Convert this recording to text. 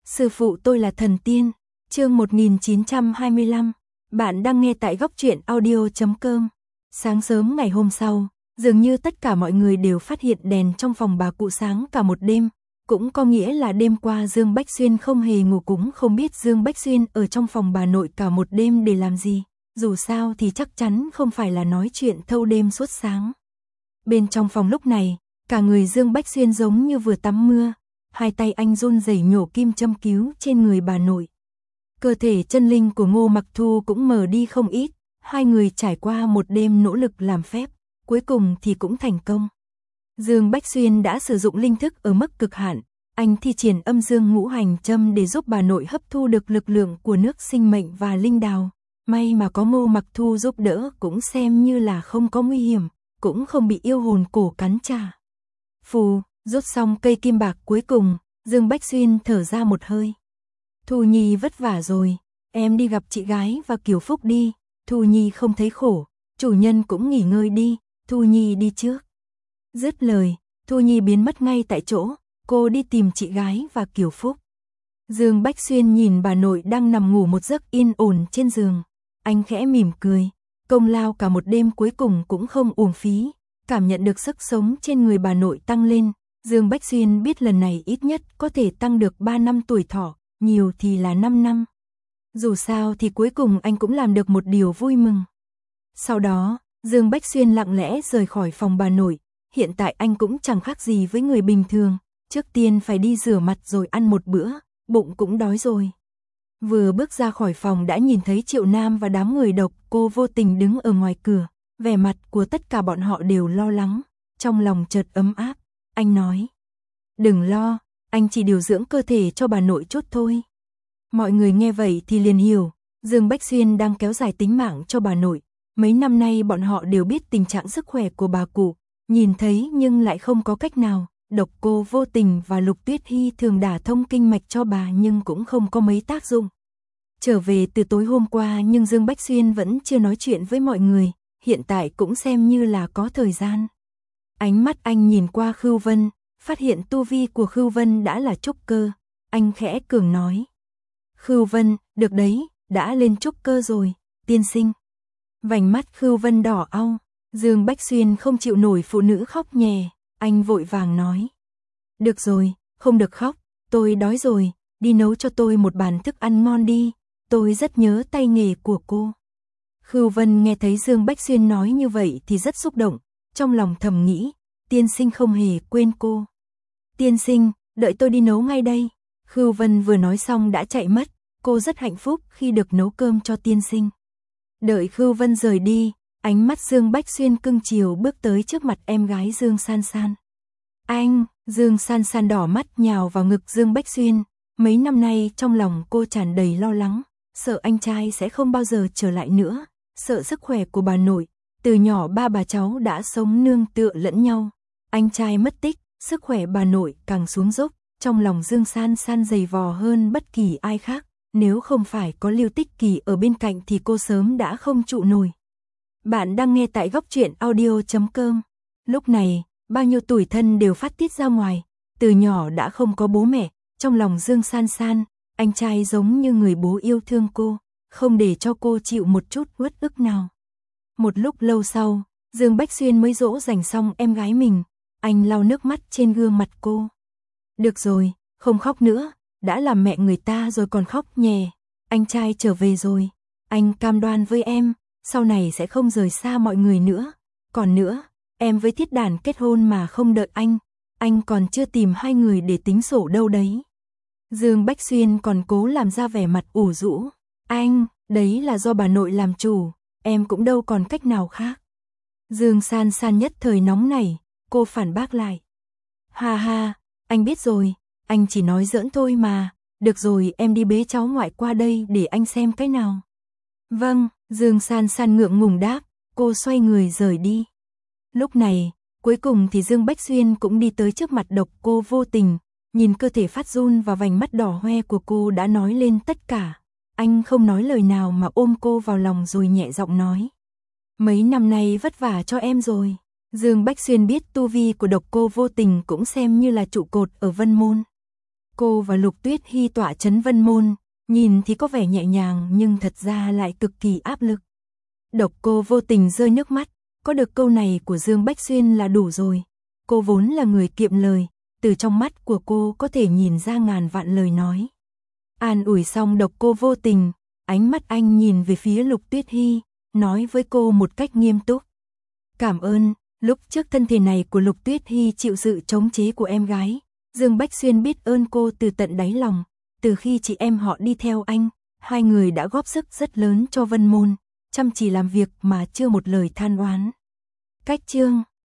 Sư phụ tôi là thần tiên. Chương 1925. Bạn đang nghe tại góc truyện audio.com. Sáng sớm ngày hôm sau, dường như tất cả mọi người đều phát hiện đèn trong phòng bà cụ sáng cả một đêm. Cũng có nghĩa là đêm qua Dương Bách Xuyên không hề ngủ, cũng không biết Dương Bách Xuyên ở trong phòng bà nội cả một đêm để làm gì. Dù sao thì chắc chắn không phải là nói chuyện thâu đêm suốt sáng. Bên trong phòng lúc này, cả người Dương Bách Xuyên giống như vừa tắm mưa. Hai tay anh run rẩy nhổ kim châm cứu trên người bà nội. Cơ thể chân linh của Ngô Mặc Thu cũng mờ đi không ít. Hai người trải qua một đêm nỗ lực làm phép, cuối cùng thì cũng thành công. Dương Bách Xuyên đã sử dụng linh thức ở mức cực hạn. Anh thi triển âm dương ngũ hành châm để giúp bà nội hấp thu được lực lượng của nước sinh mệnh và linh đào. May mà có Ngô Mặc Thu giúp đỡ, cũng xem như là không có nguy hiểm, cũng không bị yêu hồn cổ cắn trả. Phù, rút xong cây kim bạc cuối cùng, Dương Bách Xuyên thở ra một hơi. Thu Nhi vất vả rồi, em đi gặp chị gái và Kiều Phúc đi. Thu Nhi không thấy khổ, chủ nhân cũng nghỉ ngơi đi, Thu Nhi đi trước. Dứt lời, Thu Nhi biến mất ngay tại chỗ, cô đi tìm chị gái và Kiều Phúc. Dương Bách Xuyên nhìn bà nội đang nằm ngủ một giấc yên ổn trên giường. Anh khẽ mỉm cười, công lao cả một đêm cuối cùng cũng không uổng phí. Cảm nhận được sức sống trên người bà nội tăng lên, Dương Bách Xuyên biết lần này ít nhất có thể tăng được 3 năm tuổi thọ, nhiều thì là 5 năm. Dù sao thì cuối cùng anh cũng làm được một điều vui mừng. Sau đó, Dương Bách Xuyên lặng lẽ rời khỏi phòng bà nội. Hiện tại anh cũng chẳng khác gì với người bình thường. Trước tiên phải đi rửa mặt rồi ăn một bữa, bụng cũng đói rồi. Vừa bước ra khỏi phòng đã nhìn thấy Triệu Nam và đám người Độc Cô vô tình đứng ở ngoài cửa. Vẻ mặt của tất cả bọn họ đều lo lắng, trong lòng chợt ấm áp. Anh nói, đừng lo, anh chỉ điều dưỡng cơ thể cho bà nội chút thôi. Mọi người nghe vậy thì liền hiểu, Dương Bách Xuyên đang kéo dài tính mạng cho bà nội. Mấy năm nay bọn họ đều biết tình trạng sức khỏe của bà cụ, nhìn thấy nhưng lại không có cách nào. Độc Cô vô tình và Lục Tuyết Hy thường đả thông kinh mạch cho bà nhưng cũng không có mấy tác dụng. Trở về từ tối hôm qua nhưng Dương Bách Xuyên vẫn chưa nói chuyện với mọi người, hiện tại cũng xem như là có thời gian. Ánh mắt anh nhìn qua Khưu Vân, phát hiện tu vi của Khưu Vân đã là trúc cơ. Anh khẽ cường nói, Khưu Vân, được đấy, đã lên trúc cơ rồi, tiên sinh. Vành mắt Khưu Vân đỏ au, Dương Bách Xuyên không chịu nổi phụ nữ khóc nhè, anh vội vàng nói, được rồi, không được khóc, tôi đói rồi, đi nấu cho tôi một bàn thức ăn ngon đi, tôi rất nhớ tay nghề của cô. Khưu Vân nghe thấy Dương Bách Xuyên nói như vậy thì rất xúc động, trong lòng thầm nghĩ, tiên sinh không hề quên cô. Tiên sinh, đợi tôi đi nấu ngay đây. Khưu Vân vừa nói xong đã chạy mất, cô rất hạnh phúc khi được nấu cơm cho tiên sinh. Đợi Khưu Vân rời đi, ánh mắt Dương Bách Xuyên cưng chiều bước tới trước mặt em gái Dương San San. Anh, Dương San San đỏ mắt nhào vào ngực Dương Bách Xuyên, mấy năm nay trong lòng cô tràn đầy lo lắng, sợ anh trai sẽ không bao giờ trở lại nữa, sợ sức khỏe của bà nội, từ nhỏ ba bà cháu đã sống nương tựa lẫn nhau. Anh trai mất tích, sức khỏe bà nội càng xuống dốc, trong lòng Dương San San dày vò hơn bất kỳ ai khác, nếu không phải có Lưu Tích Kỳ ở bên cạnh thì cô sớm đã không trụ nổi. Bạn đang nghe tại góc truyện audio.com. Lúc này, bao nhiêu tủi thân đều phát tiết ra ngoài, từ nhỏ đã không có bố mẹ, trong lòng Dương San San, anh trai giống như người bố yêu thương cô, không để cho cô chịu một chút uất ức nào. Một lúc lâu sau, Dương Bách Xuyên mới dỗ dành xong em gái mình, anh lau nước mắt trên gương mặt cô. Được rồi, không khóc nữa, đã làm mẹ người ta rồi còn khóc nhè, anh trai trở về rồi, anh cam đoan với em, sau này sẽ không rời xa mọi người nữa. Còn nữa, em với Thiết Đàn kết hôn mà không đợi anh còn chưa tìm hai người để tính sổ đâu đấy. Dương Bách Xuyên còn cố làm ra vẻ mặt ủ rũ, anh, đấy là do bà nội làm chủ, em cũng đâu còn cách nào khác. Dương San San nhất thời nóng nảy, cô phản bác lại. Ha ha, anh biết rồi, anh chỉ nói giỡn thôi mà, được rồi em đi bế cháu ngoại qua đây để anh xem cái nào. Vâng, Dương San San ngượng ngùng đáp, cô xoay người rời đi. Lúc này, cuối cùng thì Dương Bách Xuyên cũng đi tới trước mặt Độc Cô vô tình, nhìn cơ thể phát run và vành mắt đỏ hoe của cô đã nói lên tất cả. Anh không nói lời nào mà ôm cô vào lòng rồi nhẹ giọng nói. Mấy năm nay vất vả cho em rồi. Dương Bách Xuyên biết tu vi của Độc Cô vô tình cũng xem như là trụ cột ở Vân Môn. Cô và Lục Tuyết Hy tọa trấn Vân Môn, nhìn thì có vẻ nhẹ nhàng nhưng thật ra lại cực kỳ áp lực. Độc Cô vô tình rơi nước mắt, có được câu này của Dương Bách Xuyên là đủ rồi. Cô vốn là người kiệm lời, từ trong mắt của cô có thể nhìn ra ngàn vạn lời nói. An ủi xong Độc Cô vô tình, ánh mắt anh nhìn về phía Lục Tuyết Hy, nói với cô một cách nghiêm túc. Cảm ơn, lúc trước thân thể này của Lục Tuyết Hy chịu sự chống chế của em gái. Dương Bách Xuyên biết ơn cô từ tận đáy lòng, từ khi chị em họ đi theo anh, hai người đã góp sức rất lớn cho Vân Môn, chăm chỉ làm việc mà chưa một lời than oán. Cách chương